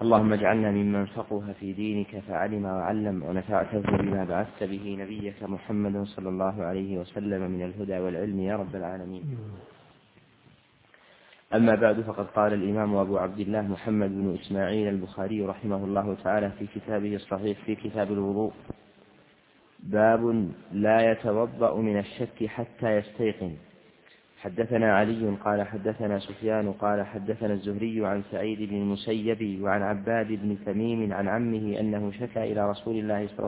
اللهم اجعلنا ممن فقه في دينك فعلم وعلم ونفعته بما بعثت به نبيك محمد صلى الله عليه وسلم من الهدى والعلم يا رب العالمين. أما بعد، فقد قال الإمام أبو عبد الله محمد بن إسماعيل البخاري رحمه الله تعالى في كتابه الصحيح في كتاب الوضوء: باب لا يتوضأ من الشك حتى يستيقن. حدثنا علي قال حدثنا سفيان قال حدثنا الزهري عن سعيد بن المسيب وعن عباد بن تميم عن عمه أنه شكى إلى رسول الله صلى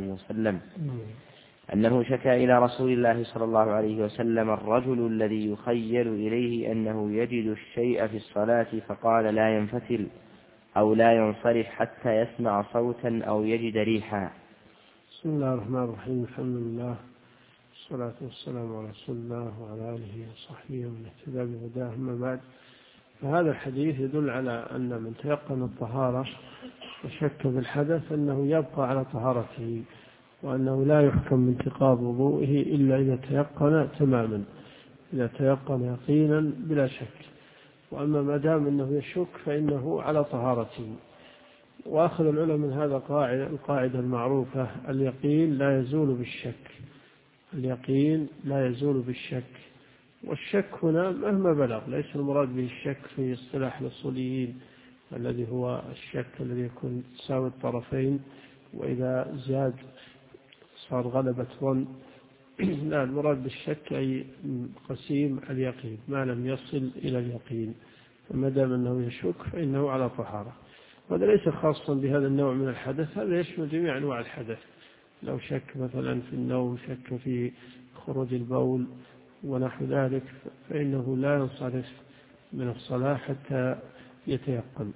الله عليه وسلم الرجل الذي يخيل إليه أنه يجد الشيء في الصلاة، فقال: لا ينفتل أو لا ينصرف حتى يسمع صوتا أو يجد ريحا. بسم الله الرحمن الرحيم. الحمد لله والصلاة والسلام على رسول الله وعلى آله وصحبه ومن اهتدى بهداه. أما بعد، فهذا الحديث يدل على أن من تيقن الطهارة وشك بالحدث أنه يبقى على طهارته، وأنه لا يحكم بانتقاض وضوئه إلا إذا تيقن تماما، إذا تيقن يقينا بلا شك. وأما ما دام أنه يشك فإنه على طهارته. وأخذ العلماء من هذا القاعدة المعروفة: اليقين لا يزول بالشك. اليقين لا يزول بالشك. والشك هنا مهما بلغ، ليس المراد به الشك في اصطلاح الأصوليين الذي هو الشك الذي يكون تساوي الطرفين، وإذا زاد صار غلبة ظن. لا، المراد بالشك أي قسيم اليقين ما لم يصل إلى اليقين، فما دام أنه يشك فإنه على طهارة. وهذا ليس خاصا بهذا النوع من الحدث، هذا يشمل جميع أنواع الحدث. لو شك مثلا في النوم، شك في خروج البول ونحو ذلك، فإنه لا ينصرف من الصلاة حتى يتيقن.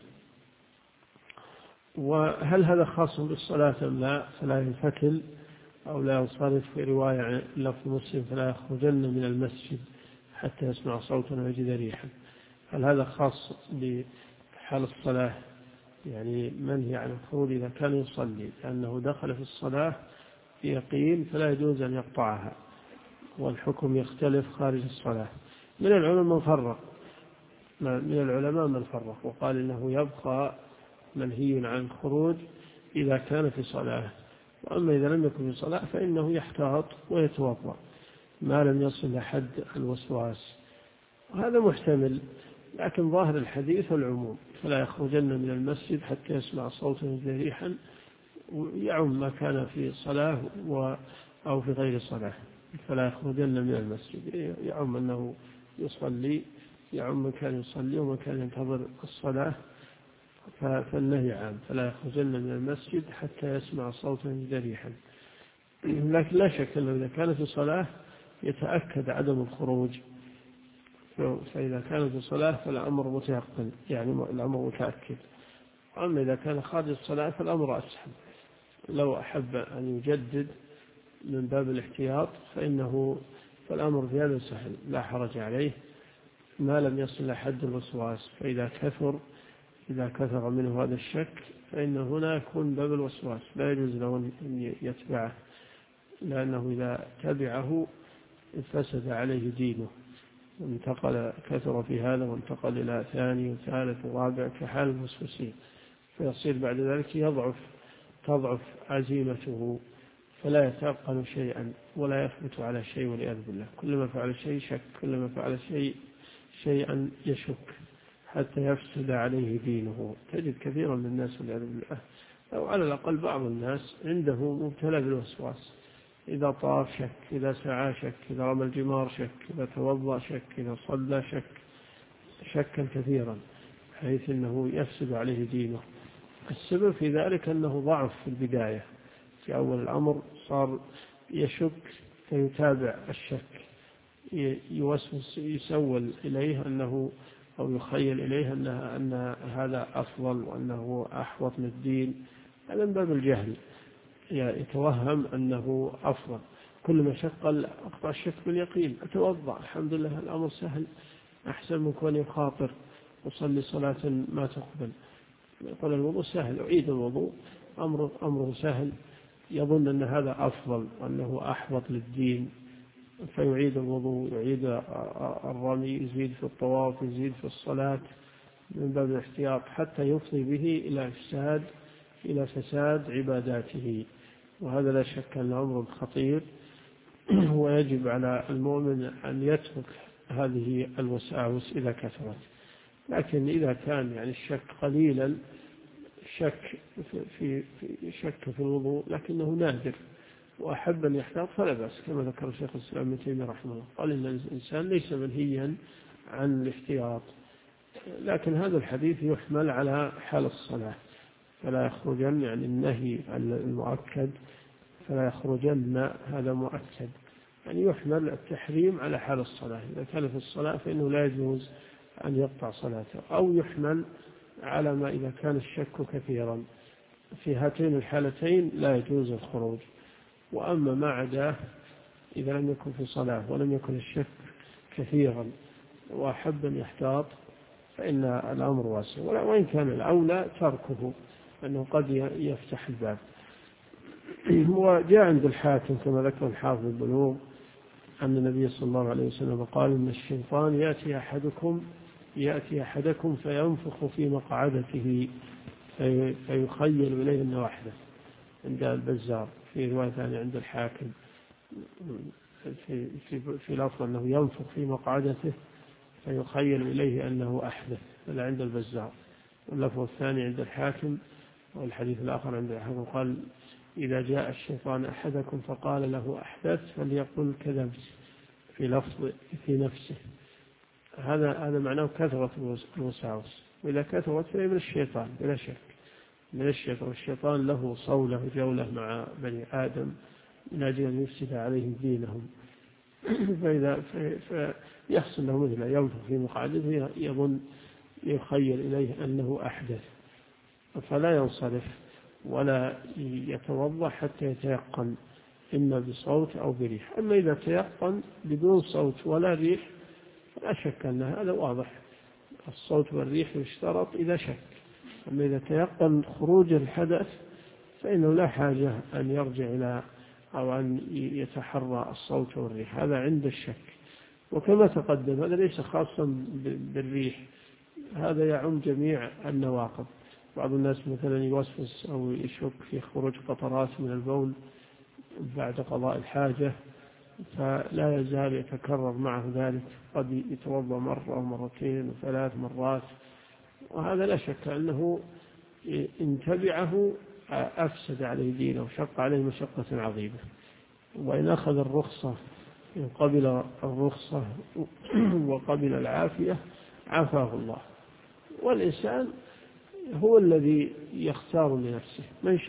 وهل هذا خاص بالصلاة أم لا؟ فلا ينفتل أو لا ينصرف، في رواية لفظ مسلم: فلا يخرجن من المسجد حتى يسمع صوتا ويجد ريحا. هل هذا خاص بحال الصلاة؟ يعني منهي عن الخروج إذا كان يصلي، لأنه دخل في الصلاة بيقين فلا يجوز أن يقطعها، والحكم يختلف خارج الصلاة. من العلماء من فرق وقال إنه يبقى منهي عن الخروج إذا كان في صلاة، وأما إذا لم يكن في صلاة فإنه يحتاط ويتوضأ ما لم يصل لحد الوسواس. وهذا محتمل، لكن ظاهر الحديث العموم: فلا يخرجن من المسجد حتى يسمع صوتا ريحا، يعم ما كان في صلاة أو في غير صلاة. فلا يخرجن من المسجد يعم أنه يصلي، يعم من كان يصلي ومن كان ينتظر الصلاة، فالنهي عام: فلا يخرجن من المسجد حتى يسمع صوتا ريحا. لكن لا شك أنه إذا كان في صلاة يتأكد عدم الخروج، فإذا كان في صلاة فالأمر متيقن، يعني الأمر متأكد. أما إذا كان خارج الصلاة فالأمر أسهل. لو أحب أن يجدد من باب الاحتياط فالأمر في هذا سهل، لا حرج عليه ما لم يصل لحد الوسواس. فإذا كثر منه هذا الشك فإن هنا يكون باب الوسواس، لا يجوز له أن يتبعه، لأنه إذا تبعه فسد عليه دينه، كثر في هذا وانتقل إلى ثاني وثالث ورابع كحال الموسوسين، فيصير بعد ذلك تضعف عزيمته، فلا يتيقن شيئا ولا يثبت على شيء والعياذ بالله. كلما فعل شيء شك، كلما فعل شيئا يشك حتى يفسد عليه دينه. تجد كثيرا من الناس والعياذ بالله، أو على الأقل بعض الناس عنده مبتلى بالوسواس: إذا طاف شك، إذا سعى شك، إذا رمى الجمار شك، إذا توضأ شك، إذا صلى شكا كثيرا، حيث أنه يفسد عليه دينه. السبب في ذلك أنه ضعف في البداية، في أول الأمر صار يشك فيتابع الشك، يسول إليه أو يخيل إليه أن هذا أفضل وأنه أحوط للدين. هذا من باب الجهل، يتوهم أنه أفضل. كل ما شق أقطع الشك باليقين: أتوضأ الحمد لله الأمر سهل، أحسن من كون يخاطر وصلي صلاة ما تقبل. يقول الوضوء سهل، أعيد الوضوء، أمره سهل، يظن أن هذا أفضل وأنه أحوط للدين، فيعيد الوضوء، يعيد الرمي، يزيد في الطواف، يزيد في الصلاة، من باب الاحتياط حتى يفضي به إلى فساد عباداته، وهذا لا شك أن أمر خطير، ويجب على المؤمن أن يترك هذه الوساوس إذا كثرت. لكن إذا كان يعني الشك قليلا، شك في الوضوء لكنه نادر وأحب أن يحتاط فلا بأس، كما ذكر شيخ الإسلام ابن تيمية رحمه الله، قال إن الإنسان ليس منهيا عن الاحتياط. لكن هذا الحديث يحمل على حال الصلاة، فلا يخرجن يعني النهي المؤكد، فلا يخرجن هذا مؤكد، يعني يحمل التحريم على حال الصلاة. إذا كان في الصلاة فإنه لا يجوز أن يقطع صلاته، أو يحمل على ما إذا كان الشك كثيرا، في هاتين الحالتين لا يجوز الخروج. وأما ما عداه إذا لم يكن في صلاة ولم يكن الشك كثيرا وأحب أن يحتاط فإن الأمر واسع، وإن كان الأولى تركه أنه قد يفتح الباب. وجاء عند الحاكم كما ذكر الحافظ البلوغ أن النبي صلى الله عليه وسلم قال إن الشيطان يأتي أحدكم فينفخ في مقعدته فيخيل إليه أنه أحدث، عند البزار في رواية ثانية عند الحاكم في لفظ أنه ينفخ في مقعدته فيخيل إليه أنه أحدث، هذا عند البزار. واللفظ الثاني عند الحاكم، والحديث الآخر عند الحاكم قال إذا جاء الشيطان أحدكم فقال له أحدث فليقل كذبت، في لفظ في نفسه. هذا معناه كثرة الوساوس، وإذا كثرت فهي من الشيطان بلا شك، من الشيطان. والشيطان له صولة وجولة مع بني آدم من أجل أن يفسد عليهم دينهم، فيحصل له مثل ينفخ في مقعدته يظن يخيل إليه أنه أحدث، فلا ينصرف ولا يتوضأ حتى يتيقن إما بصوت أو بريح. أما إذا تيقن بدون صوت ولا ريح لا شك أن هذا واضح، الصوت والريح يشترط إذا شك. أما إذا تيقن خروج الحدث فإنه لا حاجة أن يرجع إلى أو أن يتحرى الصوت والريح، هذا عند الشك. وكما تقدم هذا ليس خاصا بالريح، هذا يعم جميع النواقض. بعض الناس مثلا يوسوس أو يشك في خروج قطرات من البول بعد قضاء الحاجة، فلا يزال يتكرر معه ذلك، قد يتوضأ مرة أو مرتين وثلاث مرات، وهذا لا شك أنه إن تبعه أفسد عليه دينه وشق عليه مشقة عظيمة. وإن أخذ الرخصة، إن قبل الرخصة وقبل العافية عافاه الله. والإنسان هو الذي يختار لنفسه، من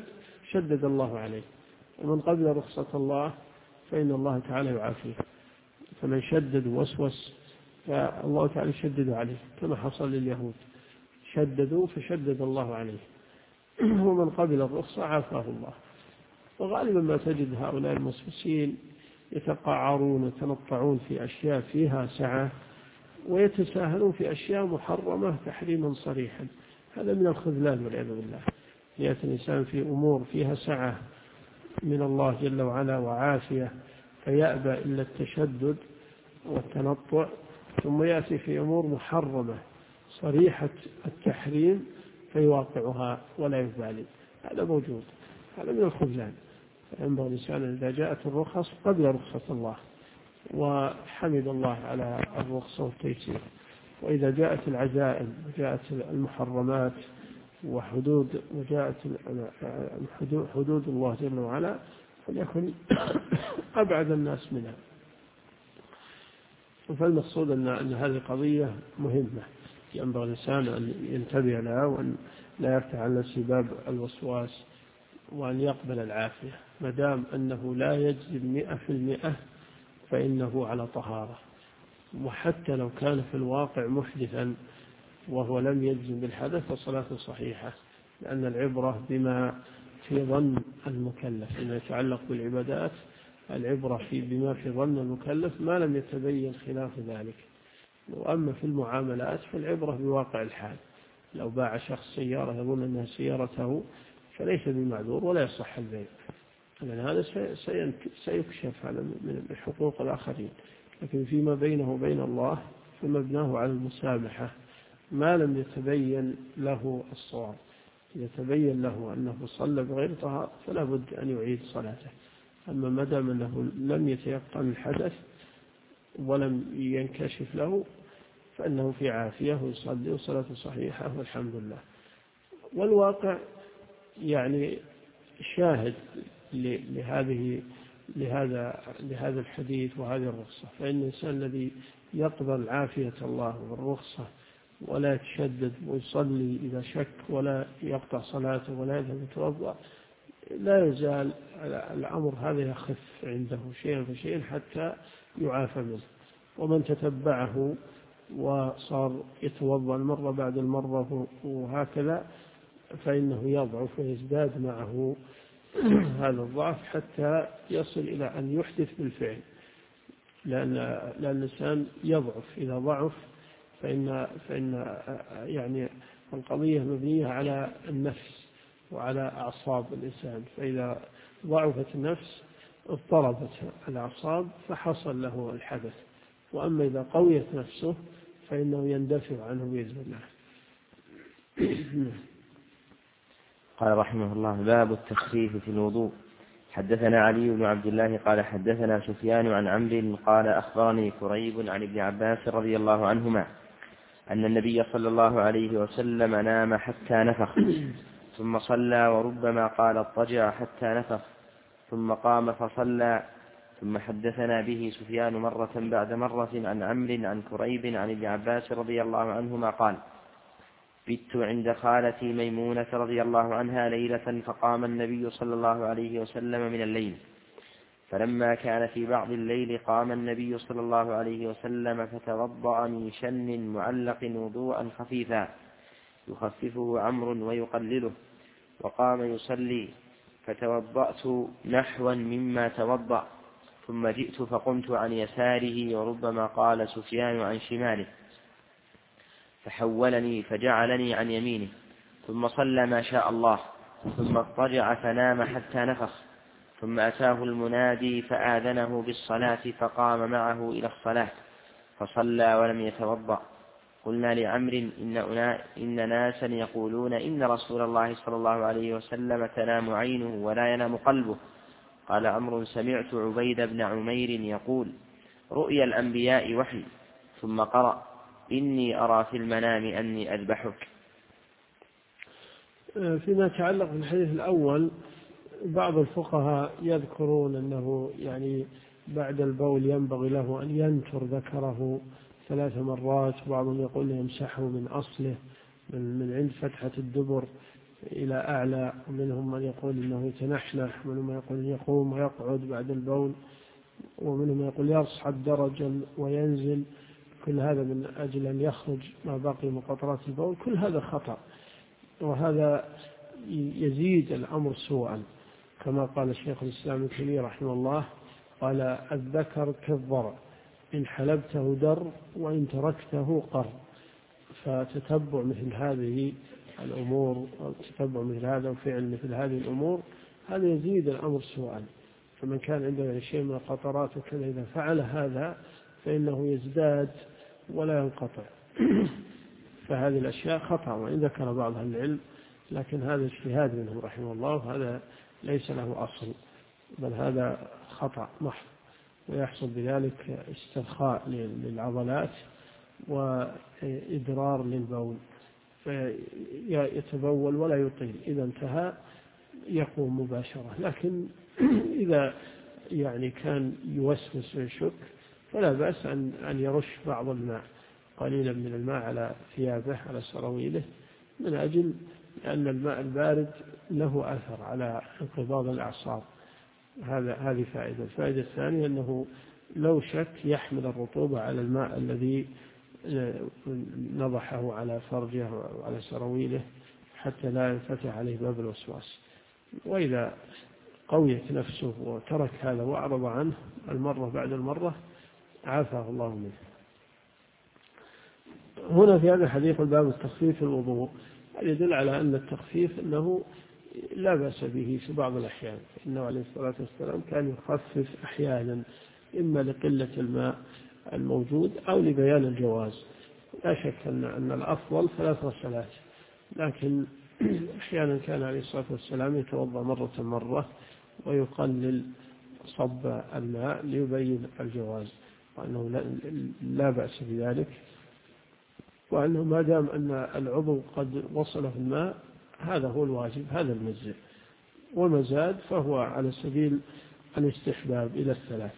شدد الله عليه، ومن قبل رخصة الله فإن الله تعالى يعافيه. فمن شدد ووسوس فالله تعالى يشدد عليه، كما حصل لليهود، شددوا فشدد الله عليه. ومن قبل الرخصة عافاه الله. وغالبا ما تجد هؤلاء المسوسين يتقاعرون ويتنطعون في أشياء فيها سعة، ويتساهلون في أشياء محرمة تحريما صريحا، هذا من الخذلان والعياذ بالله. يأتي الإنسان في أمور فيها سعة من الله جل وعلا وعافية فيأبى إلا التشدد والتنطع، ثم يأتي في أمور محرمة صريحة التحريم فيواقعها ولا يبالي، هذا موجود، هذا من الخذلان. فينبغي الإنسان إذا جاءت الرخص قبل رخصة الله وحمد الله على الرخصة والتيسير، وإذا جاءت العزائم وجاءت المحرمات وجاءت حدود الله جل وعلا فليكن أبعد الناس منها. فالمقصود أن هذه قضية مهمة ينبغي الإنسان أن ينتبه لها، وأن لا يفتح على نفسه باب الوسواس، وأن يقبل العافية ما دام أنه لا يجزم 100% فإنه على طهارة. وحتى لو كان في الواقع محدثا وهو لم يجزم بالحدث فصلاته صحيحة، لأن العبرة بما في ظن المكلف. إنه يتعلق بالعبادات العبرة بما في ظن المكلف ما لم يتبين خلاف ذلك. وأما في المعاملات فالعبرة بواقع الحال. لو باع شخص سيارة يظن أنها سيارته فليس بمعذور ولا يصح البيع، لأن هذا سيكشف من حقوق الآخرين. لكن فيما بينه وبين الله فمبناه على المسامحة ما لم يتبين له الصواب. يتبين له أنه صلى بغير طهارة فلا بد أن يعيد صلاته. أما ما دام أنه لم يتيقن الحدث ولم ينكشف له فإنه في عافية ويصلي وصلاته صحيحة والحمد لله. والواقع يعني شاهد لهذا الحديث وهذه الرخصة. فإن الإنسان الذي يقبل عافية الله والرخصة ولا يتشدد ويصلي إذا شك ولا يقطع صلاته ولا يذهب يتوضأ لا يزال الأمر هذا يخف عنده شيئا فشيئا حتى يعافى منه. ومن تتبعه وصار يتوضأ المرة بعد المرة وهكذا فإنه يضعف ويزداد معه هذا الضعف حتى يصل إلى أن يحدث بالفعل. لأن الإنسان يضعف إذا ضعف فإن يعني القضية مبنية على النفس وعلى أعصاب الإنسان. فإذا ضعفت النفس اضطربت الأعصاب فحصل له الحدث. وأما إذا قويت نفسه فإنه يندفع عنه بإذن الله. قال رحمه الله: باب التخفيف في الوضوء. حدثنا علي بن عبد الله قال حدثنا سفيان عن عمرو قال أخبرني كريب عن ابن عباس رضي الله عنهما أن النبي صلى الله عليه وسلم نام حتى نفخ ثم صلى، وربما قال اضطجع حتى نفخ ثم قام فصلى. ثم حدثنا به سفيان مرة بعد مرة عن عمرو عن كريب عن ابن عباس رضي الله عنهما قال: بت عند خالتي ميمونة رضي الله عنها ليلة فقام النبي صلى الله عليه وسلم من الليل، فلما كان في بعض الليل قام النبي صلى الله عليه وسلم فتوضأ من شن معلق وضوءا خفيفا يخففه عمرو ويقلله، وقام يصلي، فتوضأت نحوا مما توضأ، ثم جئت فقمت عن يساره، وربما قال سفيان عن شماله، فحولني فجعلني عن يمينه، ثم صلى ما شاء الله، ثم اضطجع فنام حتى نفخ، ثم أتاه المنادي فآذنه بالصلاة فقام معه إلى الصلاة فصلى ولم يتوضأ. قلنا لعمرو إن ناسا يقولون إن رسول الله صلى الله عليه وسلم تنام عينه ولا ينام قلبه. قال عمرو: سمعت عبيد بن عمير يقول: رؤيا الأنبياء وحي. ثم قرأ: إني أرى في المنام أني أذبحك. فيما يتعلق بالحديث الأول، بعض الفقهاء يذكرون أنه يعني بعد البول ينبغي له أن ينتر ذكره 3 مرات، بعضهم يقول يمسحه من أصله من عند فتحة الدبر إلى أعلى، ومنهم من يقول إنه يتنحنح، ومنهم من يقول يقوم ويقعد بعد البول، ومنهم من يقول يصعد درجا وينزل. كل هذا من أجل أن يخرج ما بقي من قطرات البول. كل هذا خطأ، وهذا يزيد الأمر سوءا، كما قال الشيخ الإسلام ابن تيمية رحمه الله: قال: الذكر كالضرع، إن حلبته در وإن تركته قر. فتتبع مثل هذه الأمور، تتبع مثل هذا وفعل مثل هذه الأمور، هذا يزيد الأمر سوءا. فمن كان عنده شيء من القطرات وكذا إذا فعل هذا فإنه يزداد ولا ينقطع. فهذه الأشياء خطأ، وإن ذكر بعض أهل العلم، لكن هذا اجتهاد منه رحمه الله، وهذا ليس له أصل، بل هذا خطأ محض، ويحصل بذلك استرخاء للعضلات وإدرار للبول، فيتبول ولا يطيل. إذا انتهى يقوم مباشرة. لكن إذا يعني كان يوسوس ويشك فلا بأس أن يرش بعض الماء، قليلا من الماء على ثيابه على سراويله، من أجل أن الماء البارد له أثر على انقباض الأعصاب. هذه فائدة. الفائدة الثانية أنه لو شك يحمل الرطوبة على الماء الذي نضحه على فرجه وعلى سراويله حتى لا ينفتح عليه باب الوسواس. وإذا قويت نفسه وترك هذا وأعرض عنه المرة بعد المرة عافاه الله منه. هنا في هذا الحديث الباب التخفيف في الوضوء، هذا يدل على أن التخفيف أنه لا بأس به في بعض الأحيان، إنه عليه الصلاة والسلام كان يخفف أحيانا، إما لقلة الماء الموجود أو لبيان الجواز. لا شك أن الأفضل 3 غسلات، لكن أحيانا كان عليه الصلاة والسلام يتوضأ مرة ويقلل صب الماء ليبين الجواز، وأنه لا بأس بذلك، وأنه ما دام أن العضو قد وصله الماء هذا هو الواجب، هذا المجزئ، ومزاد فهو على سبيل الاستحباب إلى 3.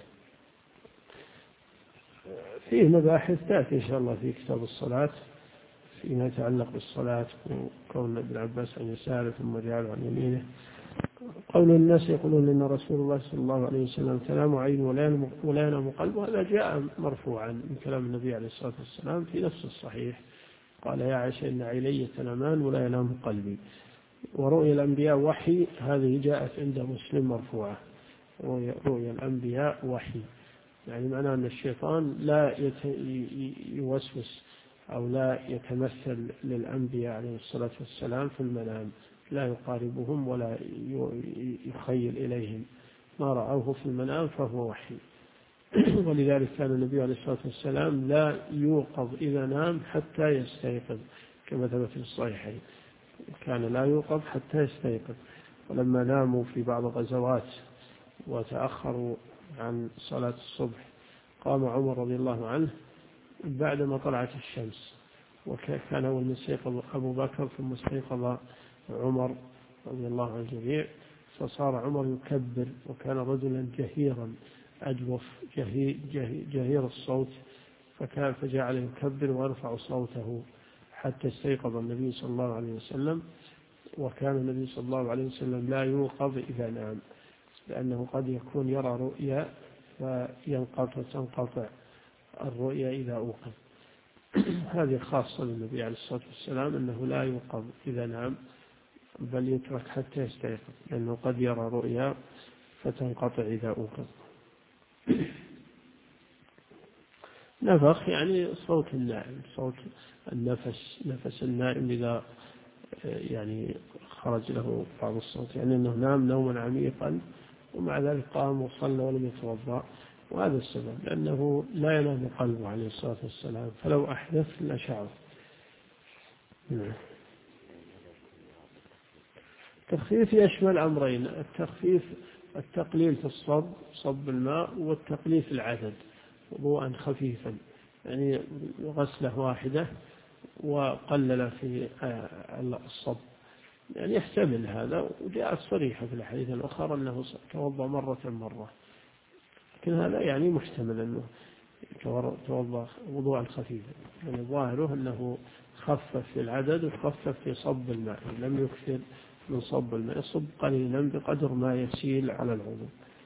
فيه مباحث تأتي إن شاء الله في كتاب الصلاة فيما يتعلق بالصلاة، وكون ابن عباس عن يساره ثم جعله عن يمينه. قول الناس يقولون إن رسول الله صلى الله عليه وسلم تنام عين ولا ينام قلب، هذا جاء مرفوعا من كلام النبي عليه الصلاة والسلام في نفس الصحيح، قال يا عائشة إن عيني تنامان ولا ينام قلبي. ورؤيا الأنبياء وحي، هذه جاءت عند مسلم مرفوعة، رؤيا الأنبياء وحي، يعني معناه أن الشيطان لا يوسوس أو لا يتمثل للأنبياء عليه الصلاة والسلام في المنام، لا يقاربهم ولا يخيل إليهم، ما رأوه في المنام فهو وحي. ولذلك كان النبي عليه الصلاة والسلام لا يوقظ إذا نام حتى يستيقظ، كما ثبت في الصحيحين، كان لا يوقظ حتى يستيقظ. ولما ناموا في بعض الغزوات وتأخروا عن صلاة الصبح قام عمر رضي الله عنه بعدما طلعت الشمس، وكان أول من استيقظ أبو بكر ثم استيقظ عمر رضي الله عن الجميع، فصار عمر يكبر، وكان رجلا جهيرا أجوف جهير الصوت، فجعل يكبر ويرفع صوته حتى استيقظ النبي صلى الله عليه وسلم. وكان النبي صلى الله عليه وسلم لا يوقظ إذا نام، لأنه قد يكون يرى رؤيا تنقطع الرؤيا إذا أوقظ. هذه خاصة للنبي عليه الصلاة والسلام، أنه لا يوقظ إذا نام بل يترك حتى يستيقظ، لأنه قد يرى رؤيا فتنقطع إذا أوقظ. نفخ يعني صوت النائم، صوت نفس النائم إذا يعني خرج له بعض الصوت، يعني أنه نام نوما عميقا ومع ذلك قام وصلى ولم يتوضأ، وهذا السبب لأنه لا ينام قلبه عليه الصلاة والسلام، فلو أحدث لشعر. التخفيف يشمل أمرين: التخفيف التقليل في صب الماء، والتقليل العدد وضوءا خفيفا، يعني غسلة واحدة وقلل في الصب، يعني يحتمل هذا، وجاءت صريحة في الحديث الأخرى أنه توضأ مرة، لكن هذا يعني محتمل أنه توضأ وضوءا خفيفا، يعني ظاهره أنه خفف في العدد وخفف في صب الماء، لم يكثر من صب الماء، يصب قليلا بقدر ما يسيل على العضو.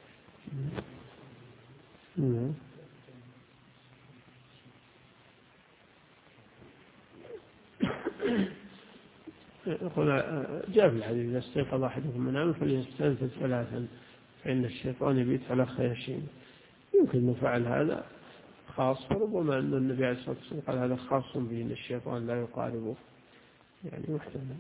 يقول جاء في الحديث إذا استيقظ أحدكم من منامه فليستنفذ 3 فإن الشيطان يبيت على خياشيم. يمكن أن فعل هذا خاص، وربما أن النبي عليه الصلاة والسلام قال هذا خاص به، أن الشيطان لا يقاربه، يعني محتمل.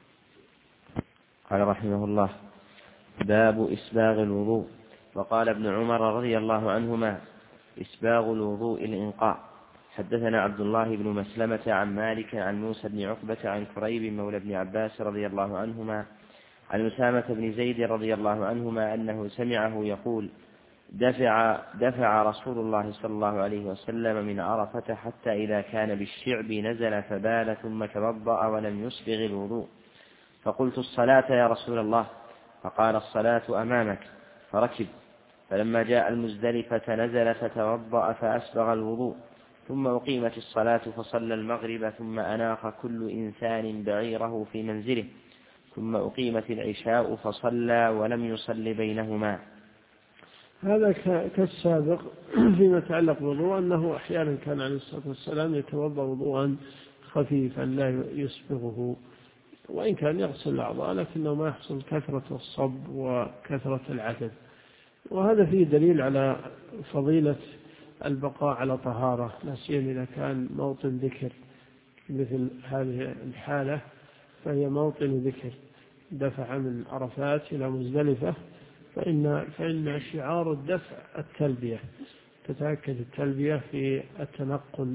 قال رحمه الله: باب إسباغ الوضوء. وقال ابن عمر رضي الله عنهما: إسباغ الوضوء الإنقاء. حدثنا عبد الله بن مسلمة عن مالك عن موسى بن عقبة عن كريب مولى بن عباس رضي الله عنهما عن أسامة بن زيد رضي الله عنهما أنه سمعه يقول: دفع رسول الله صلى الله عليه وسلم من عرفة حتى إذا كان بالشعب نزل فبال ثم توضأ ولم يسبغ الوضوء، فقلت: الصلاة يا رسول الله؟ فقال: الصلاة أمامك. فركب، فلما جاء المزدلفة نزل فتوضأ فأسبغ الوضوء، ثم أقيمت الصلاة فصلى المغرب، ثم أناخ كل إنسان بعيره في منزله، ثم أقيمت العشاء فصلى ولم يصل بينهما. هذا كالسابق فيما يتعلق بالوضوء، أنه أحيانا كان عليه الصلاة والسلام يتوضأ وضوءا خفيفا لا يسبغه، وإن كان يغسل الأعضاء لكنه ما يحصل كثرة الصب وكثرة العدد. وهذا فيه دليل على فضيلة البقاء على طهارة، لا سيما إذا كان موطن ذكر مثل هذه الحالة، فهي موطن ذكر، دفع من عرفات إلى مزدلفة، فإن شعار الدفع التلبية، تتأكد التلبية في التنقل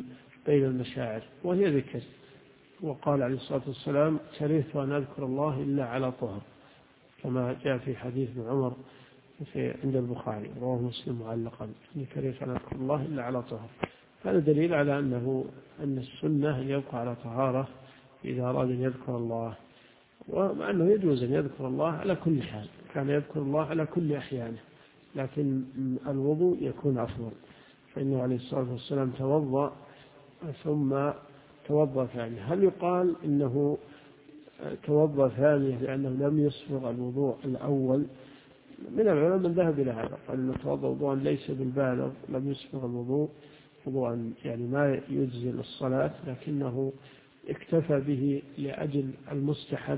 بين المشاعر وهي ذكر. وقال عليه الصلاة والسلام: كرهت أن أذكر الله إلا على طهر، كما جاء في حديث ابن عمر عند البخاري، رواه مسلم معلقا: كرهت أن أذكر الله إلا على طهر. هذا دليل على أن السنة أن يبقى على طهارة إذا أراد أن يذكر الله، ومع أنه يجوز أن يذكر الله على كل حال، كان يذكر الله على كل أحيانه، لكن الوضوء يكون أفضل، فإنه عليه الصلاة والسلام توضأ ثم توضأ ثانية. هل يقال إنه توضأ ثانية لأنه لم يسبغ الوضوء الأول؟ من العلماء من ذهب إلى هذا، قال إنه توضأ وضوءا ليس بالبالغ، لم يسبغ الوضوء وضوءا يعني ما يجزل الصلاة، لكنه اكتفى به لأجل المستحب،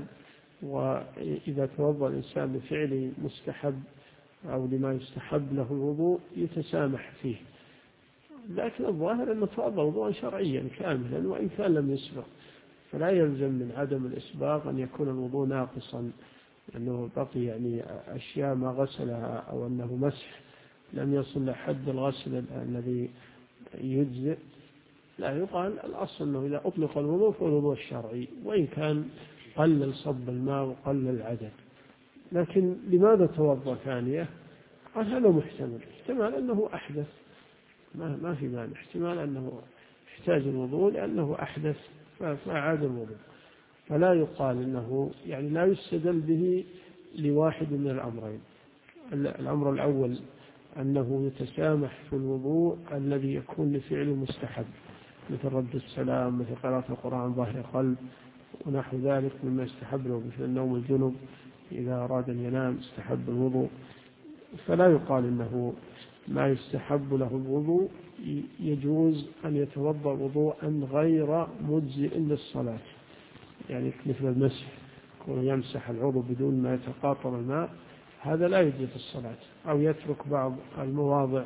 وإذا توضأ الإنسان بفعل مستحب أو لما يستحب له الوضوء يتسامح فيه. لكن الظاهر أنه توضأ وضوءا شرعيا كاملا وإن كان لم يسبغ، فلا يلزم من عدم الإسباغ أن يكون الوضوء ناقصا، أنه بقي يعني أشياء ما غسلها أو أنه مسح لم يصل لحد الغسل الذي يجزئ. لا، يقال الأصل أنه إذا أطلق الوضوء فالوضوء الشرعي وإن كان قلل صب الماء وقلل العدد. لكن لماذا توضأ ثانية؟ قال هذا محتمل، احتمال أنه أحدث، ما في مانع، احتمال أنه يحتاج الوضوء لأنه أحدث فأعاد الوضوء. فلا يقال أنه يعني لا يستدل به لواحد من الأمرين. الأمر الأول أنه يتسامح في الوضوء الذي يكون لفعل مستحب، مثل رد السلام، مثل قراءة القرآن ظاهر قلب ونحو ذلك مما يستحب له، مثل النوم الجنب إذا أراد أن ينام استحب الوضوء. فلا يقال إنه ما يستحب له الوضوء يجوز أن يتوضأ وضوءا غير مجزئ للصلاة، يعني مثل المسح، يمسح العضو بدون ما يتقاطر الماء، هذا لا يجزئ في الصلاة، أو يترك بعض المواضع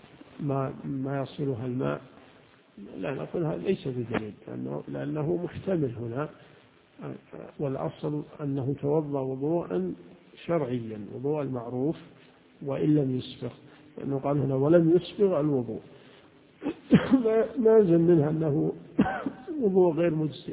ما يصلها الماء. لا، نقول هذا ليس بدليل، لأنه محتمل هنا، والأصل أنه توضأ وضوءا شرعيا، وضوء المعروف وإن لم يسبغ، لأنه قال هنا ولم يسبغ الوضوء ما يلزم منها أنه وضوء غير مجزئ.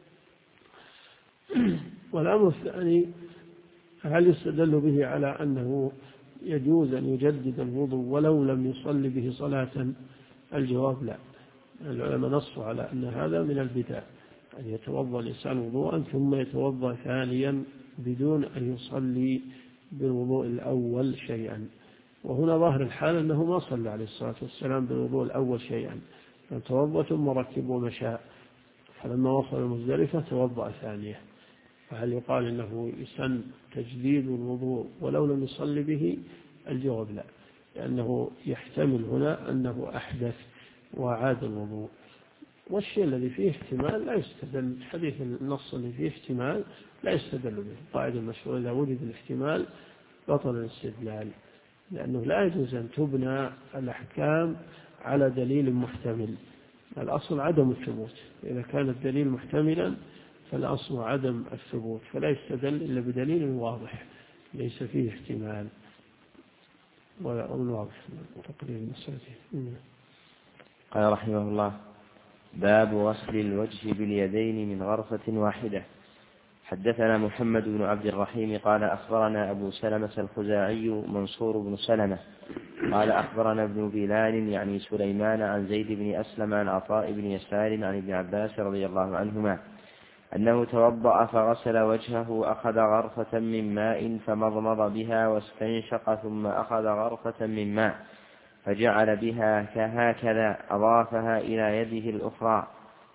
والأمر الثاني، هل يستدل به على أنه يجوز أن يجدد الوضوء ولو لم يصلي به صلاة؟ الجواب لا، العلماء نصوا على أن هذا من البدع، أن يتوضأ الإنسان وضوءا ثم يتوضأ ثانيا بدون أن يصلي بالوضوء الأول شيئا. وهنا ظاهر الحال أنه ما صلى عليه الصلاة والسلام بالوضوء الأول شيئا، فتوضأ ثم ركب ومشى، فلما وصل مزدلفة توضأ ثانية. فهل يقال أنه يسن تجديد الوضوء ولو لم يصلي به؟ الجواب لا، لأنه يحتمل هنا أنه أحدث وعاد الوضوء، والشيء الذي فيه احتمال لا يستدل، حديث النص اللي فيه احتمال لا يستدل به. قاعدة المشهورة: إذا وجد الاحتمال بطل الاستدلال، لأنه لا يجوز أن تبنى الأحكام على دليل محتمل، الأصل عدم الثبوت، إذا كان الدليل محتملا فالأصل عدم الثبوت، فلا يستدل إلا بدليل واضح ليس فيه احتمال. والواضح تقريبا المسألة. قال رحمه الله: باب غسل الوجه باليدين من غرفة واحدة. حدثنا محمد بن عبد الرحيم قال أخبرنا أبو سلمة الخزاعي منصور بن سلمة قال أخبرنا ابن بلال يعني سليمان عن زيد بن أسلم عن عطاء بن يسار عن ابن عباس رضي الله عنهما أنه توضأ فغسل وجهه، أخذ غرفة من ماء فمضمض بها واستنشق، ثم أخذ غرفة من ماء فجعل بها كهكذا، أضافها إلى يده الأخرى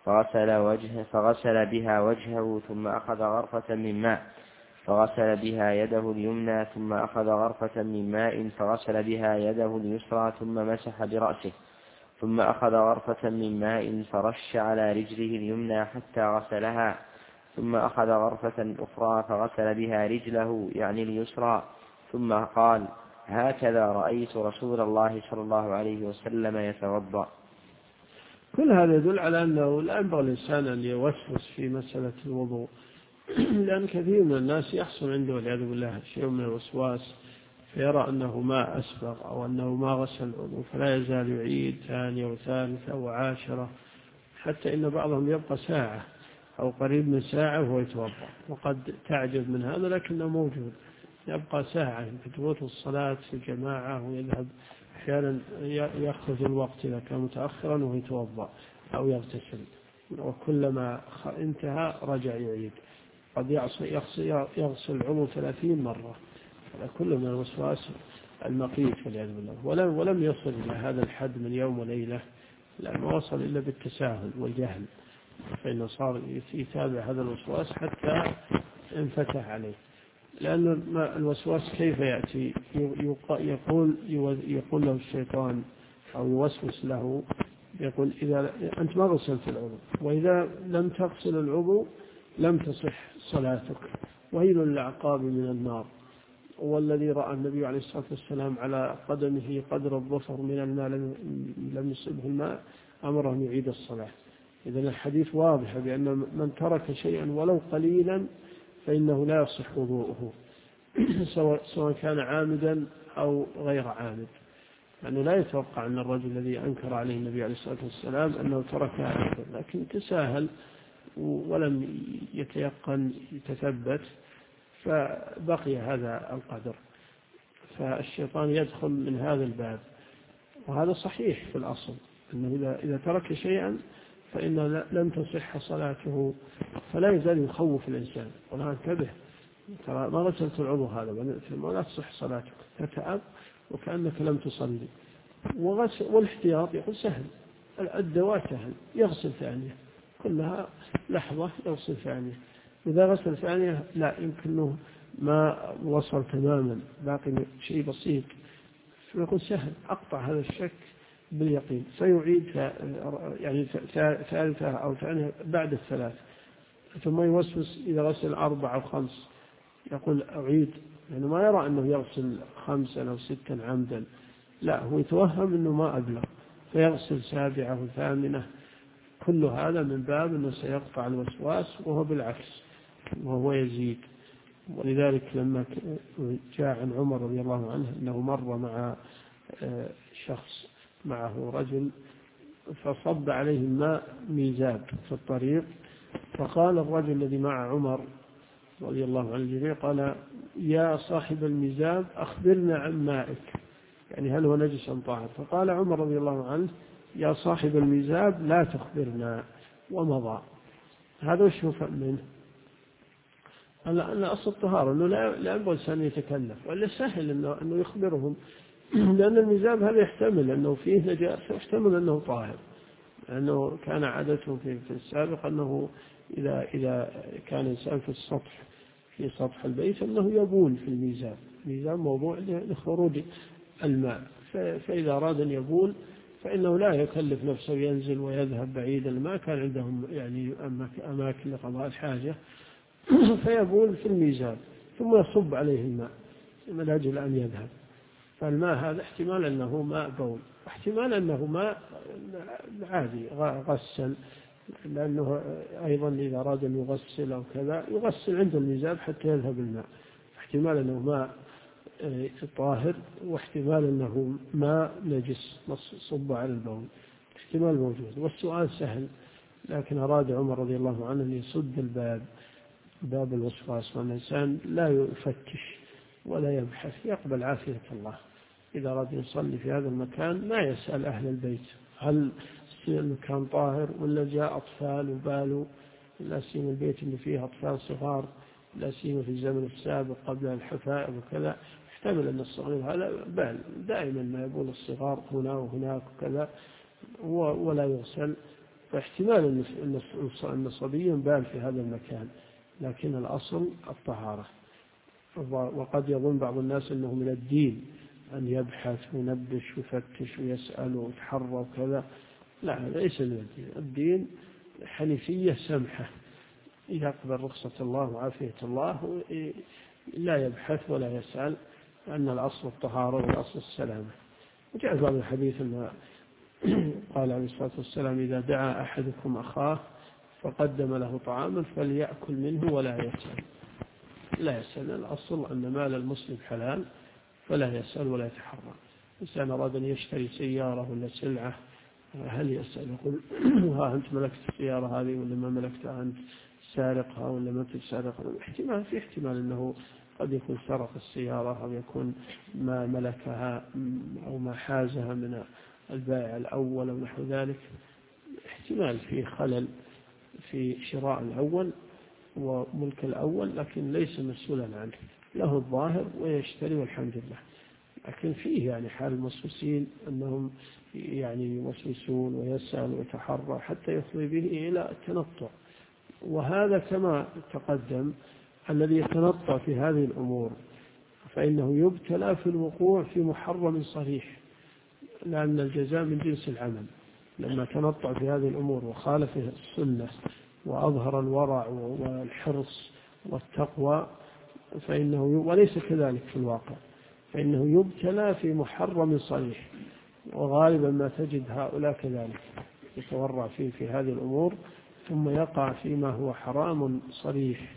فغسل بها وجهه، ثم أخذ غرفة من ماء فغسل بها يده اليمنى، ثم أخذ غرفة من ماء فغسل بها يده اليسرى، ثم مسح برأسه، ثم أخذ غرفة من ماء فرش على رجله اليمنى حتى غسلها، ثم أخذ غرفة أخرى فغسل بها رجله يعني اليسرى، ثم قال: هكذا رأيت رسول الله صلى الله عليه وسلم يتوضأ. كل هذا يدل على أنه لا ينبغي الإنسان أن يوسوس في مسألة الوضوء، لأن كثير من الناس يحصل عنده والعياذ بالله شيء من الوسواس، فيرى أنه ما أسبغ أو أنه ما غسل الوضوء، فلا يزال يعيد ثانية وثالثة وعاشرة حتى إن بعضهم يبقى ساعة أو قريب من ساعة وهو يتوضأ، وقد تعجب من هذا لكنه موجود، يبقى ساعة تفوت الصلاة في الجماعة ويذهب أحيانا يأخذ الوقت إذا كان متأخرا وهو يتوضأ أو يغتسل، وكلما انتهى رجع يعيد، قد يغسل العضو 30 مرة. هذا كله من الوسواس المقيت والعياذ بالله، ولم يصل إلى هذا الحد من يوم وليلة، لأنه وصل إلا بالتساهل والجهل، فإنه صار يتابع هذا الوسواس حتى انفتح عليه. لأن الوسواس كيف يأتي؟ يقول له الشيطان أو يوسوس له، يقول إذا أنت ما غسلت العضو، وإذا لم تغسل العضو لم تصح صلاتك، ويل للأعقاب من النار. والذي رأى النبي عليه الصلاة والسلام على قدمه قدر الظفر من الماء لم يصبه الماء أمره أن يعيد الصلاة. إذن الحديث واضح بأن من ترك شيئا ولو قليلا فإنه لا يصح وضوءه سواء كان عامدا أو غير عامد. يعني لا يتوقع أن الرجل الذي أنكر عليه النبي عليه الصلاة والسلام أنه تركها عامدا، لكن تساهل ولم يتيقن يتثبت فبقي هذا القدر، فالشيطان يدخل من هذا الباب. وهذا صحيح في الأصل، أنه إذا ترك شيئا فإن لم تصح صلاته، فلا يزال يخوف الإنسان، ولا انتبه ترى ما غسلت العضو هذا ولا تصح صلاتك، تتعب وكأنك لم تصلي. والاحتياط يقول سهل، الدواء سهل، يغسل ثانية، كلها لحظة يغسل ثانية. إذا غسل ثانية لا يمكنه ما وصل تماما، باقي شيء بسيط، فيقول سهل، أقطع هذا الشك باليقين، فيعيد يعني ثالثة أو ثانية بعد الثلاث، ثم يوسوس إذا غسل 4 أو 5 يقول أعيد، يعني ما يرى أنه يغسل 5 أو 6 عمدا، لا هو يتوهم أنه ما أبلغ فيغسل 7 أو 8. كل هذا من باب أنه سيقطع الوسواس، وهو بالعكس وهو يزيد. ولذلك لما جاء عن عمر رضي الله عنه أنه مر مع شخص معه رجل فصب عليه الماء ميزاب في الطريق، فقال الرجل الذي مع عمر رضي الله عنه الجميع قال يا صاحب الميزاب أخبرنا عن مائك، يعني هل هو نجس أم طاهر؟ فقال عمر رضي الله عنه يا صاحب الميزاب لا تخبرنا، ومضى. هذا وش يفهم منه؟ أن أصل الطهارة أنه لا ينبغي الإنسان يتكلف، ولا سهل أنه يخبرهم لأن الميزاب هذا يحتمل أنه فيه نجاسة، يحتمل أنه طاهر، لأنه كان عادته في السابق أنه إذا كان الإنسان في سطح البيت أنه يبول في الميزاب، الميزاب موضوع لخروج الماء، فإذا أراد أن يبول فإنه لا يكلف نفسه ينزل ويذهب بعيدا، ما كان عندهم يعني أماكن لقضاء الحاجة، فيبول في الميزاب ثم يصب عليه الماء من أجل أن يذهب. فالماء هذا احتمال أنه ماء بول، واحتمال أنه ماء عادي غسل، لأنه أيضا إذا أراد أن يغسل أو كذا يغسل عند الميزاب حتى يذهب الماء، احتمال أنه ماء طاهر، واحتمال أنه ماء نجس صب على البول، احتمال موجود. والسؤال سهل، لكن أراد عمر رضي الله عنه أن يسد باب الوسواس، وأن الإنسان لا يفتش ولا يبحث، يقبل عافية الله. إذا أراد يصلي في هذا المكان ما يسأل أهل البيت هل المكان طاهر ولا جاء أطفال وبالوا، لا سيما البيت اللي فيه أطفال صغار، لا سيما في الزمن السابق قبل الحفائر وكذا، يحتمل أن الصغير هذا بال دائما ما يبول الصغار هنا وهناك وكذا ولا يغسل، فاحتمال أن صبيا بال في هذا المكان، لكن الأصل الطهارة. وقد يظن بعض الناس أنه من الدين أن يبحث وينبش ويفتش ويسأل ويتحرى وكذا، لا ليس من الدين. الدين حنيفية سمحة، يقبل رخصة الله وعافية الله، لا يبحث ولا يسأل، لأن الأصل الطهارة والأصل السلامة. وجاء بعض الحديث أن قال عليه الصلاة والسلام إذا دعا أحدكم أخاه فقدم له طعاما فليأكل منه ولا يسأل، لا يسأل. الأصل أن مال المسلم حلال فلا يسأل ولا يتحرى. إنسان أراد أن يشتري سيارة ولا سلعة هل يسأل يقول ها أنت ملكت السيارة هذه ولا ما ملكتها، أنت سارقها ولا ما تسارقها؟ احتمال، في احتمال أنه قد يكون سرق السيارة أو يكون ما ملكها أو ما حازها من البائع الأول أو نحو ذلك. احتمال فيه خلل في شراء الأول وملك الأول، لكن ليس مسؤولا عنه، له الظاهر ويشتري والحمد لله. لكن فيه يعني حال الموسوسين أنهم يعني يوسوسون ويسأل ويتحرى حتى يفضي به إلى التنطع، وهذا كما تقدم الذي يتنطع في هذه الأمور فإنه يبتلى في الوقوع في محرم صريح، لأن الجزاء من جنس العمل. لما تنطع في هذه الأمور وخالف السنة وأظهر الورع والحرص والتقوى فإنه وليس كذلك في الواقع، فإنه يبتلى في محرم صريح، وغالبا ما تجد هؤلاء كذلك يتورع فيه في هذه الأمور ثم يقع فيما هو حرام صريح،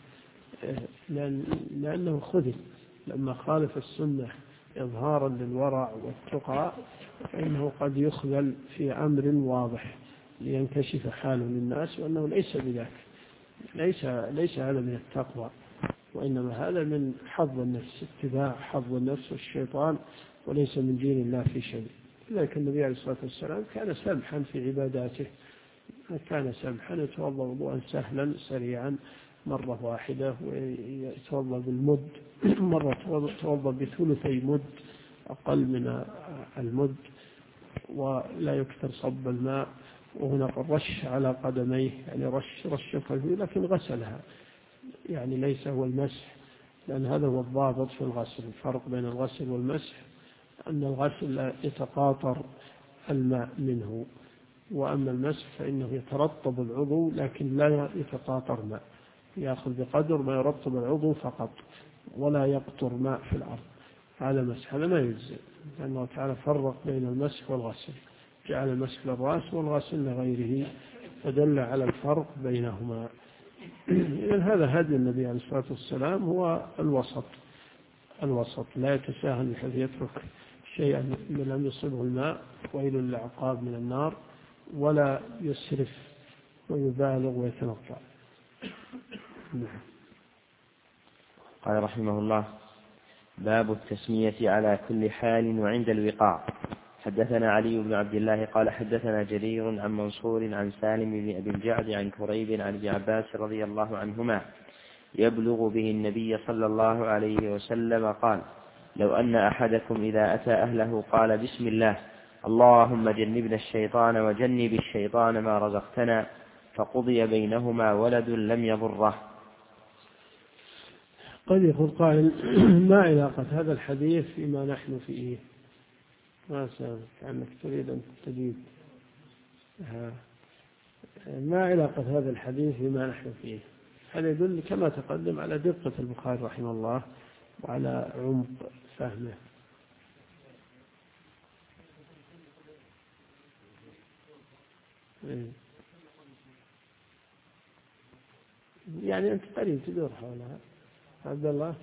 لأنه خذل لما خالف السنة إظهارا للورع والتقى، فإنه قد يخذل في أمر واضح لينكشف حاله للناس، وأنه ليس بذاك، ليس هذا من التقوى، وإنما هذا من حظ النفس، اتباع حظ النفس والشيطان، وليس من دين الله في شيء. لكن النبي عليه الصلاة والسلام كان سمحا في عباداته، كان سمحا يتوضأ وضوءا سهلا سريعا مرة واحدة، ويتوضأ بالمد، مرة يتوضأ بثلثي مد أقل من المد، ولا يكثر صب الماء، وهنا رش على قدميه يعني رش خفيف، لكن غسلها، يعني ليس هو المسح، لأن هذا هو الضابط في الغسل. الفرق بين الغسل والمسح أن الغسل لا يتقاطر الماء منه، وأما المسح فإنه يترطب العضو لكن لا يتقاطر ماء، يأخذ بقدر ما يرطب العضو فقط ولا يقطر ماء في الأرض. هذا مسح، هذا ما يجزئ، لأنه تعالى فرق بين المسح والغسل، جعل المسح للرأس والغسل لغيره، فدل على الفرق بينهما. إذن هذا هدي النبي عليه الصلاة والسلام هو الوسط، لا يتساهل بحيث يترك شيئا من لم يصبه الماء ويل العقاب من النار، ولا يسرف ويبالغ ويتنطع. قال رحمه الله: باب التسمية على كل حال وعند الوقاع. حدثنا علي بن عبد الله قال حدثنا جرير عن منصور عن سالم بن أبي الجعد عن كريب عن ابن عباس رضي الله عنهما يبلغ به النبي صلى الله عليه وسلم قال: لو أن أحدكم إذا أتى أهله قال: بسم الله اللهم جنبنا الشيطان وجنب الشيطان ما رزقتنا، فقضي بينهما ولد لم يضره. قد يقول قائل: ما علاقة هذا الحديث فيما نحن فيه؟ ما سألك عنك تريد أن تجيب. ما علاقة هذا الحديث فيما نحن فيه؟ هذا يدل كما تقدم على دقة البخاري رحمه الله وعلى عمق فهمه. يعني أنت قريب تدور حولها عبد الله.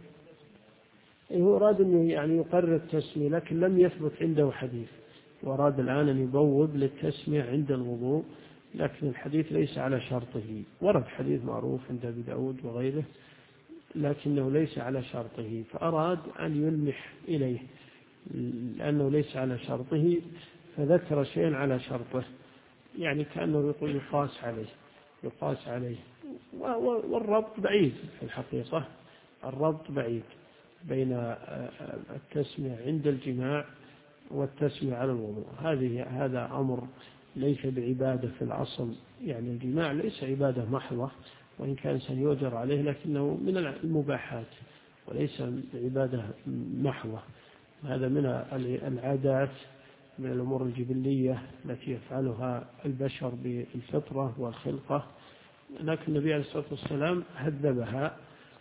هو أراد أنه يعني يقرر التسمية، لكن لم يثبت عنده حديث، وأراد الآن أن يبوب للتسمية عند الوضوء، لكن الحديث ليس على شرطه. ورد حديث معروف عند أبي داود وغيره لكنه ليس على شرطه، فأراد أن يلمح إليه لأنه ليس على شرطه، فذكر شيئا على شرطه، يعني كأنه يقول يقاس عليه. والربط بعيد في الحقيقة، الربط بعيد بين التسمية عند الجماع والتسمية على الوضوء. هذا أمر ليس بعبادة في الأصل، يعني الجماع ليس عبادة محضة، وإن كان سيؤجر عليه لكنه من المباحات وليس عبادة محضة. هذا من العادات، من الأمور الجبلية التي يفعلها البشر بالفطرة والخلقة، لكن النبي عليه الصلاة والسلام هذبها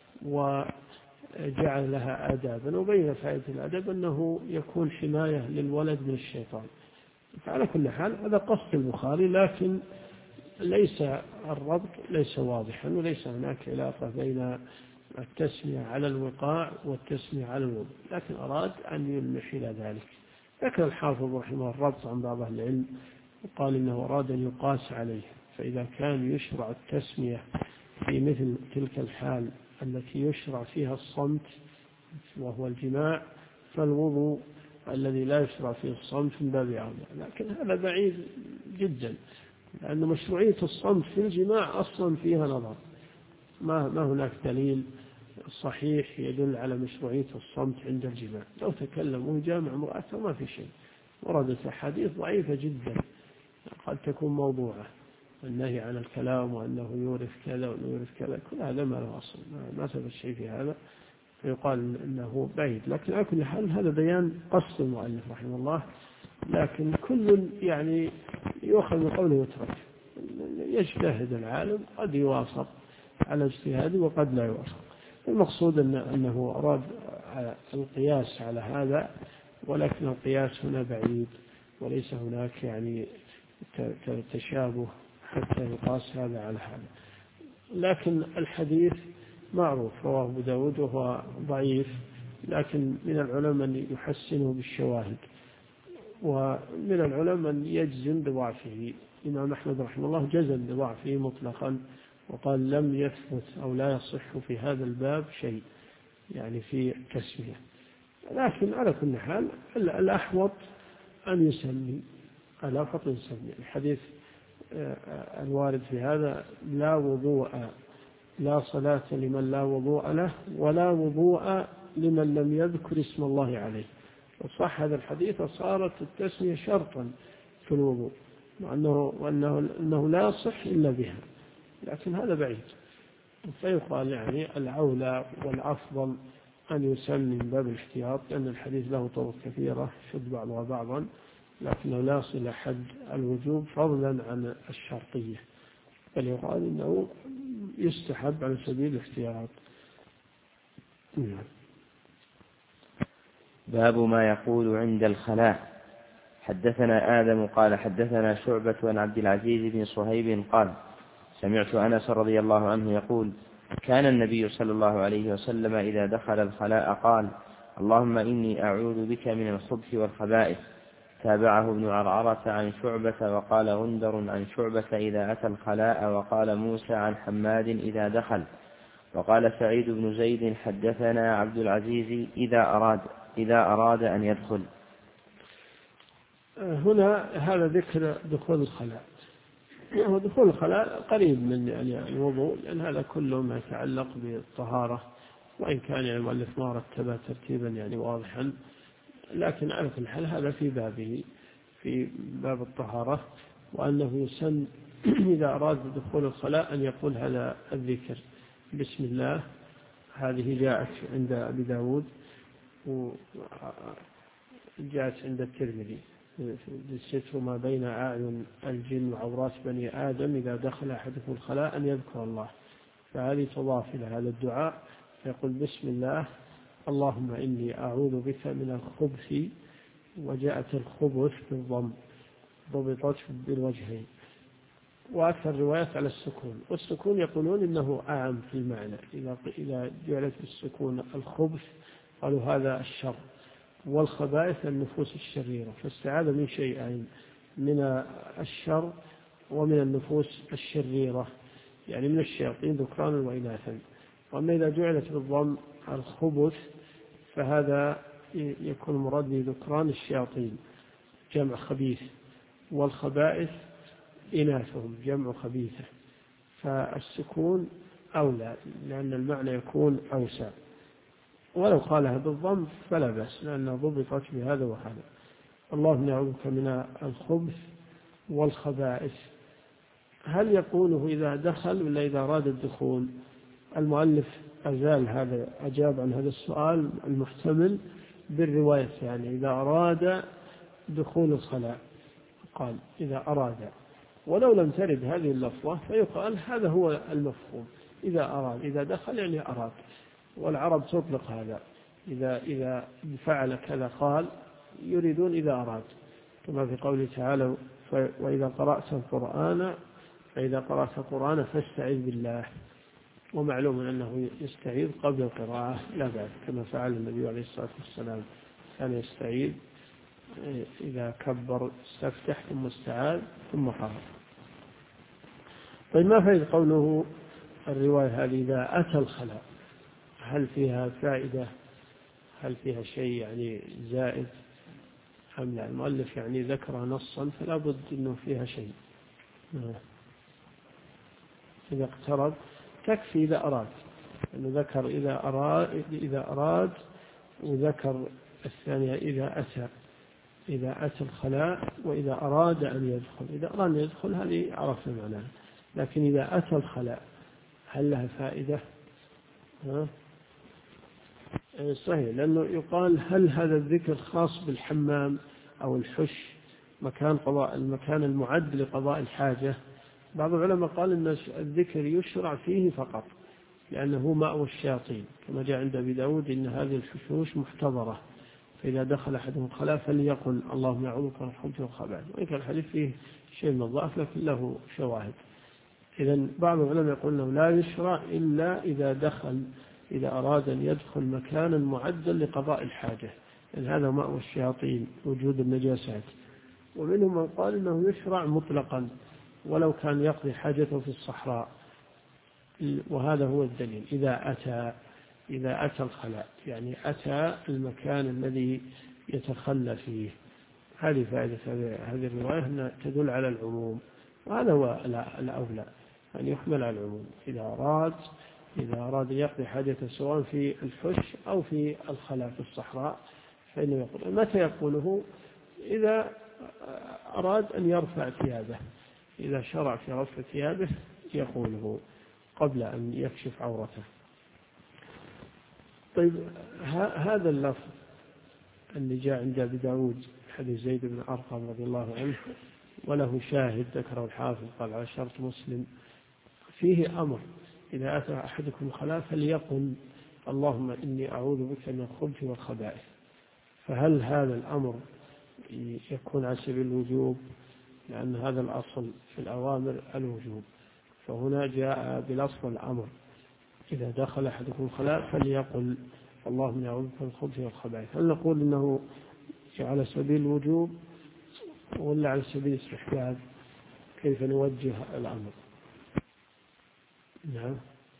وجعل لها آدابا، وبين فائدة الأدب أنه يكون حماية للولد من الشيطان. فعلى كل حال هذا قصد البخاري، لكن ليس الربط ليس واضحا، وليس هناك علاقة بين التسمية على الوقاع والتسمية على الوضوء، لكن أراد أن يلمح إلى ذلك. ذكر الحافظ رحمه الربط عن بعض أهل العلم وقال إنه أراد أن يقاس عليه. فإذا كان يشرع التسمية في مثل تلك الحال التي يشرع فيها الصمت وهو الجماع، فالوضوء الذي لا يشرع فيه الصمت من باب أولى. لكن هذا بعيد جدا، لأن مشروعية الصمت في الجماع أصلا فيها نظر، ما هناك دليل صحيح يدل على مشروعية الصمت عند الجماع. لو تكلم وجامع امرأته ما في شيء، وردت أحاديث ضعيفة جدا قد تكون موضوعة، النهي عن الكلام وأنه يورث كذا وأنه يورث كذا، كل هذا ما له أصل، ما ثبت شيء في هذا، فيقال أنه بعيد. لكن على كل حال هذا بيان قصد المؤلف رحمه الله، لكن كل يعني يؤخذ من قوله ويترك. يجتهد العالم، قد يوافق على اجتهاده وقد لا يوافق. المقصود أنه أراد القياس على هذا، ولكن القياس هنا بعيد، وليس هناك يعني تشابه حتى يقاس هذا على هذا. لكن الحديث معروف رواه أبو داود وهو ضعيف، لكن من العلماء من يحسنه بالشواهد، ومن العلماء من يجزم بضعفه. الإمام أحمد رحمه الله جزم بضعفه مطلقا، وقال لم يثبت أو لا يصح في هذا الباب شيء يعني في التسمية. لكن على كل حال الأحوط أن يسمي، الحديث الوارد في هذا لا وضوء، لا صلاة لمن لا وضوء له، ولا وضوء لمن لم يذكر اسم الله عليه. وصح هذا الحديث صارت التسمية شرطا في الوضوء، وأنه لا يصح إلا بها، لكن هذا بعيد. فيقال يعني الأولى والأفضل أن يسمي من باب الاحتياط، لأن الحديث له طرق كثيرة شد بعضها بعضا، لكنه لا يصل حد الوجوب فضلا عن الشرطية، بل يقال إنه يستحب على سبيل الاحتياط. باب ما يقول عند الخلاء. حدثنا آدم قال حدثنا شعبة عن عبد العزيز بن صهيب قال سمعت أنس رضي الله عنه يقول كان النبي صلى الله عليه وسلم إذا دخل الخلاء قال اللهم إني أعوذ بك من الخبث والخبائث. تابعه ابن عرعرة عن شعبة، وقال غندر عن شعبة إذا أتى الخلاء، وقال موسى عن حماد إذا دخل، وقال سعيد بن زيد حدثنا عبد العزيز إذا أراد أن يدخل. هنا هذا ذكر دخول الخلاء، ودخول الخلاء قريب من يعني الوضوء، لأن هذا كله ما يتعلق بالطهارة، وإن كان يعني المؤلف ما رتبه ترتيبا يعني واضحا، لكن على كل حال هذا في بابه، في باب الطهارة، وأنه يسن إذا أراد دخول الخلاء أن يقول هذا الذكر بسم الله. هذه جاءت عند أبي داود وجاءت عند الترمذي، الستر ما بين أعين الجن وعورات بني آدم إذا دخل أحدكم الخلاء أن يذكر الله، فهذه تضاف إلى هذا الدعاء، فيقول بسم الله اللهم إني أعوذ بك من الخبث، وجاءت الخبث بالضم ضبطت بالوجهين، وأكثر الروايات على السكون، والسكون يقولون إنه أعم في المعنى، إذا جعلت السكون الخبث قالوا هذا الشر، والخبائث النفوس الشريرة، فاستعاذ من شيئين، من الشر ومن النفوس الشريرة، يعني من الشياطين ذكرانا وإناثا. وأما إذا جعلت بالضم الخبث فهذا يكون مراد بذكران الشياطين جمع خبيث، والخبائث إناثهم جمع خبيثة، فالسكون أولى لأن المعنى يكون أوسع، ولو قالها بالضم فلا بأس لأنها ضبطت بهذا وهذا. اللهم نعوذك من الخبث والخبائث. هل يقوله إذا دخل ولا إذا أراد الدخول؟ المؤلف أجاب عن هذا السؤال المحتمل بالرواية، يعني إذا أراد دخول الخلاء قال إذا أراد، ولو لم ترد هذه اللفظة فيقال هذا هو المفهوم، إذا أراد، إذا دخل يعني أراد، والعرب تطلق هذا، إذا فعل كذا قال يريدون إذا أراد، كما في قوله تعالى وإذا قرأت القرآن فإذا قرأت القرآن فاستعذ بالله، ومعلوم أنه يستعيذ قبل القراءة لا بعد، كما فعل النبي عليه الصلاة والسلام، كان يستعيذ إذا كبر استفتح ثم استعاذ ثم قرأ. طيب ما فائدة قوله الرواية هذه إذا أتى الخلاء؟ هل فيها فائدة؟ هل فيها شيء يعني زائد أم لا؟ المؤلف يعني ذكر نصا فلا بد أنه فيها شيء. إذا اقترب تكفي إذا أراد، أنه ذكر إذا أراد وذكر الثانية إذا أتى الخلاء وإذا أراد أن يدخل. إذا أراد أن يدخل هذه عرفنا معناها، لكن إذا أتى الخلاء هل لها فائدة؟ صحيح، لأنه يقال هل هذا الذكر خاص بالحمام أو الحش، المكان المعد لقضاء الحاجة؟ بعض العلماء قال أن الذكر يشرع فيه فقط لأنه مأوى الشياطين، كما جاء عند أبي داود إن هذه الحشوش محتضرة، فإذا دخل أحدهم الخلاء فليقل اللهم أعوذ من الخبث والخبائث. وإن كان الحديث فيه شيء من الضعف لكن له شواهد. إذن بعض العلماء يقول أنه لا يشرع إلا إذا أراد أن يدخل مكانا معدا لقضاء الحاجة، لأن هذا مأوى الشياطين وجود النجاسات. ومنهم من قال إنه يشرع مطلقا ولو كان يقضي حاجته في الصحراء، وهذا هو الدليل. إذا أتى الخلاء يعني أتى المكان الذي يتخلى فيه. هذه فائدة هذه الرواية أنها تدل على العموم، وهذا هو الأولى أن يحمل على العموم. إذا أراد يقضي حاجته سواء في الحش أو في الخلاء في الصحراء فإنه يقول. متى يقوله؟ إذا أراد أن يرفع ثيابه، إذا شرع في رفع ثيابه يقوله قبل أن يكشف عورته. طيب هذا اللفظ اللي جاء عند أبي داود حديث زيد بن أرقم رضي الله عنه وله شاهد ذكره الحافظ قال على شرط مسلم، فيه أمر إذا أتى أحدكم الخلاء فليقل اللهم إني أعوذ بك من الخبث والخبائث. فهل هذا الأمر يكون على سبيل الوجوب؟ لأن هذا الأصل في الأوامر الوجوب، فهنا جاء بالأصل الأمر إذا دخل أحدكم الخلاء فليقل اللهم أعوذ بك من الخبث والخبائث. هل نقول إنه على سبيل الوجوب ولا على سبيل الاستحباب؟ كيف نوجه الأمر؟ نعم.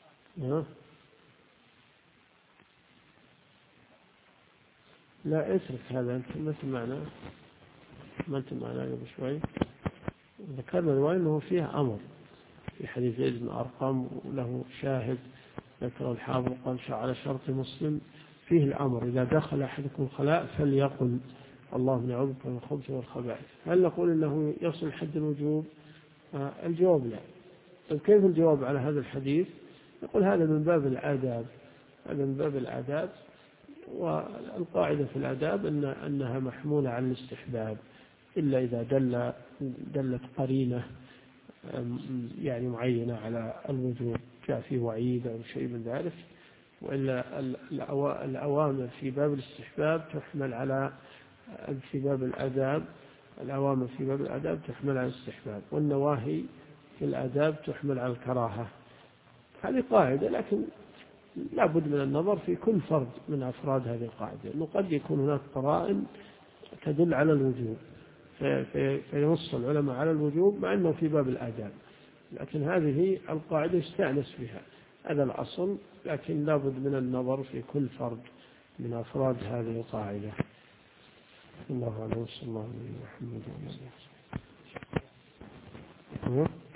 لا اترك هذا، أنت ما أنت معنا قبل شوي ذكرنا رواية أنه فيها أمر في حديث زيد بن أرقم وله شاهد ذكر الحافظ قال على شرط مسلم فيه الأمر إذا دخل أحدكم الخلاء فليقل اللهم أعوذ بك من الخبث والخبائث. هل نقول إنه يصل حد الوجوب؟ الجواب لا. طيب كيف الجواب على هذا الحديث؟ نقول هذا من باب الآداب، والقاعدة في الآداب أنها محمولة على الاستحباب إلا إذا دلت قرينة يعني معينة على الوجوب، جاء فيه وعيد أو شيء من ذلك. وإلا الأوامر في باب الاستحباب تحمل على في باب الآداب، الأوامر في باب الآداب تحمل على الاستحباب، والنواهي في الآداب تحمل على الكراهة. هذه قاعدة، لكن لا بد من النظر في كل فرد من أفراد هذه القاعدة، أنه قد يكون هناك قرائن تدل على الوجوب فينص العلماء على الوجوب مع أنه في باب الآداب، لكن هذه القاعدة يستأنس بها، هذا الأصل، لكن لا بد من النظر في كل فرد من أفراد هذه القاعدة. الله عليه وسلم.